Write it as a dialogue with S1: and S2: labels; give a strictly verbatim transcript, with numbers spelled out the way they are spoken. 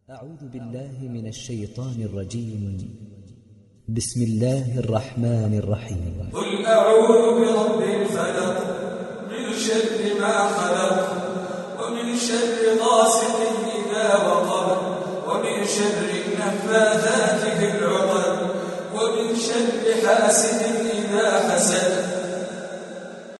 S1: أعوذ بالله من الشيطان الرجيم. بسم الله الرحمن الرحيم.
S2: قل أعوذ برب الفلق من شر ما خلق ومن شر غاسق إذا وقب ومن شر النفاثات في العقد ومن شر حاسد